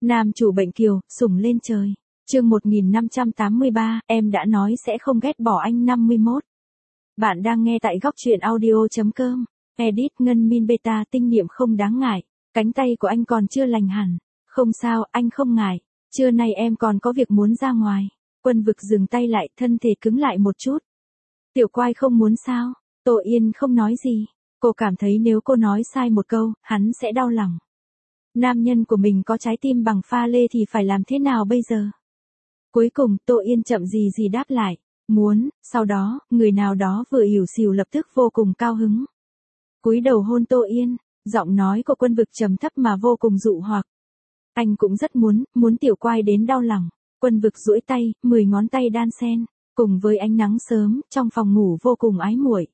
Nam chủ bệnh kiều, sủng lên trời. Chương 1583, em đã nói sẽ không ghét bỏ anh 51. Bạn đang nghe tại góc truyện audio.com. Edit Ngân Min Beta tinh niệm không đáng ngại. Cánh tay của anh còn chưa lành hẳn. Không sao, anh không ngại. Trưa nay em còn có việc muốn ra ngoài. Quân Vực dừng tay lại, thân thể cứng lại một chút. Tiểu Quai không muốn sao? Tô Yên không nói gì. Cô cảm thấy nếu cô nói sai một câu, hắn sẽ đau lòng. Nam nhân của mình có trái tim bằng pha lê thì phải làm thế nào bây giờ? Cuối cùng, Tô Yên chậm gì đáp lại. Muốn, sau đó, người nào đó vừa hiểu xìu lập tức vô cùng cao hứng. Cúi đầu hôn Tô Yên, giọng nói của Quân Vực trầm thấp mà vô cùng dụ hoặc. Anh cũng rất muốn Tiểu Quai đến đau lòng. Quân Vực duỗi tay, 10 ngón tay đan xen, cùng với ánh nắng sớm, trong phòng ngủ vô cùng ái muội.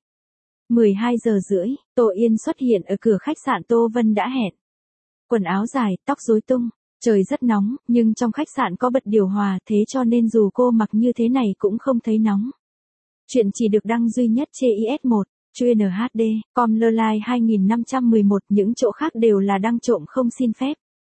12 giờ rưỡi, Tô Yên xuất hiện ở cửa khách sạn Tô Vân đã hẹn. Quần áo dài, tóc rối tung, trời rất nóng, nhưng trong khách sạn có bật điều hòa, thế cho nên dù cô mặc như thế này cũng không thấy nóng. Chuyện chỉ được đăng duy nhất trên IS1, chuyên HD, com.ly 2511, những chỗ khác đều là đăng trộm không xin phép.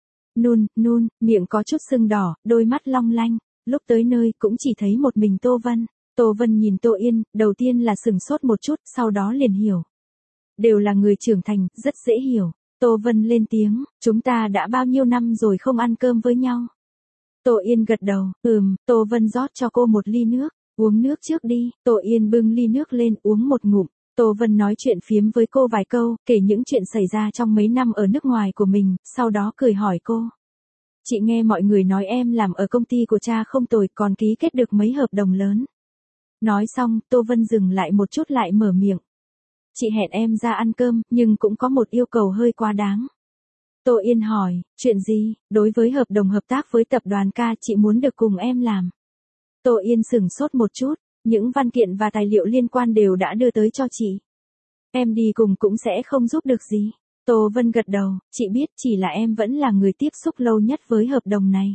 Nun, miệng có chút sưng đỏ, đôi mắt long lanh, lúc tới nơi cũng chỉ thấy một mình Tô Vân. Tô Vân nhìn Tô Yên, đầu tiên là sừng sốt một chút, sau đó liền hiểu. Đều là người trưởng thành, rất dễ hiểu. Tô Vân lên tiếng, chúng ta đã bao nhiêu năm rồi không ăn cơm với nhau. Tô Yên gật đầu, Tô Vân rót cho cô một ly nước, uống nước trước đi. Tô Yên bưng ly nước lên uống một ngụm. Tô Vân nói chuyện phiếm với cô vài câu, kể những chuyện xảy ra trong mấy năm ở nước ngoài của mình, sau đó cười hỏi cô. Chị nghe mọi người nói em làm ở công ty của cha không tồi, còn ký kết được mấy hợp đồng lớn. Nói xong, Tô Vân dừng lại một chút lại mở miệng. Chị hẹn em ra ăn cơm, nhưng cũng có một yêu cầu hơi quá đáng. Tô Yên hỏi, chuyện gì? Đối với hợp đồng hợp tác với tập đoàn Ca, chị muốn được cùng em làm. Tô Yên sửng sốt một chút, những văn kiện và tài liệu liên quan đều đã đưa tới cho chị. Em đi cùng cũng sẽ không giúp được gì. Tô Vân gật đầu, chị biết, chỉ là em vẫn là người tiếp xúc lâu nhất với hợp đồng này.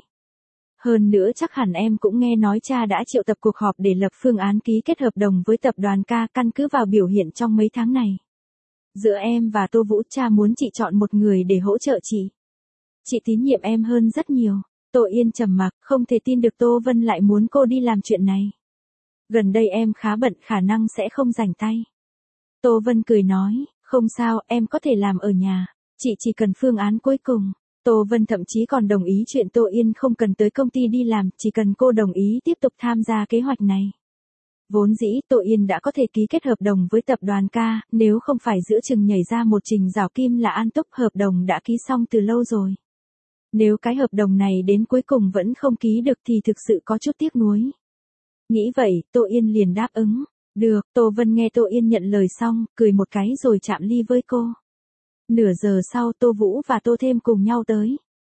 Hơn nữa chắc hẳn em cũng nghe nói cha đã triệu tập cuộc họp để lập phương án ký kết hợp đồng với tập đoàn Ca, căn cứ vào biểu hiện trong mấy tháng này. Giữa em và Tô Vũ, cha muốn chị chọn một người để hỗ trợ chị. Chị tín nhiệm em hơn rất nhiều. Tô Yên trầm mặc, không thể tin được Tô Vân lại muốn cô đi làm chuyện này. Gần đây em khá bận, khả năng sẽ không rảnh tay. Tô Vân cười nói, không sao, em có thể làm ở nhà. Chị chỉ cần phương án cuối cùng. Tô Vân thậm chí còn đồng ý chuyện Tô Yên không cần tới công ty đi làm, chỉ cần cô đồng ý tiếp tục tham gia kế hoạch này. Vốn dĩ Tô Yên đã có thể ký kết hợp đồng với tập đoàn Ca, nếu không phải giữa chừng nhảy ra một Trình Giảo Kim là An Túc, hợp đồng đã ký xong từ lâu rồi. Nếu cái hợp đồng này đến cuối cùng vẫn không ký được thì thực sự có chút tiếc nuối. Nghĩ vậy, Tô Yên liền đáp ứng. Được, Tô Vân nghe Tô Yên nhận lời xong, cười một cái rồi chạm ly với cô. Nửa giờ sau Tô Vũ và Tô Thêm cùng nhau tới.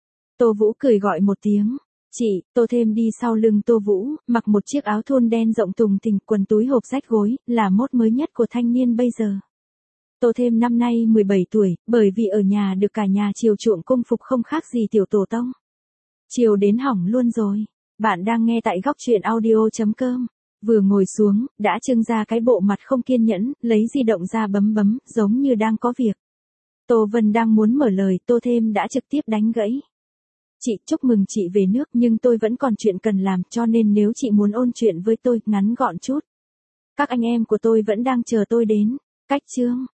Tô Vũ cười gọi một tiếng. Chị, Tô Thêm đi sau lưng Tô Vũ, mặc một chiếc áo thun đen rộng tùng thình, quần túi hộp rách gối, là mốt mới nhất của thanh niên bây giờ. Tô Thêm năm nay 17 tuổi, bởi vì ở nhà được cả nhà chiều chuộng cung phục không khác gì tiểu tổ tông. Chiều đến hỏng luôn rồi. Bạn đang nghe tại góc truyện audio.com. Vừa ngồi xuống, đã trưng ra cái bộ mặt không kiên nhẫn, lấy di động ra bấm, giống như đang có việc. Tô Vân đang muốn mở lời, Tô Thêm đã trực tiếp đánh gãy. Chị, chúc mừng chị về nước, nhưng tôi vẫn còn chuyện cần làm, cho nên nếu chị muốn ôn chuyện với tôi, ngắn gọn chút. Các anh em của tôi vẫn đang chờ tôi đến. Cách chương.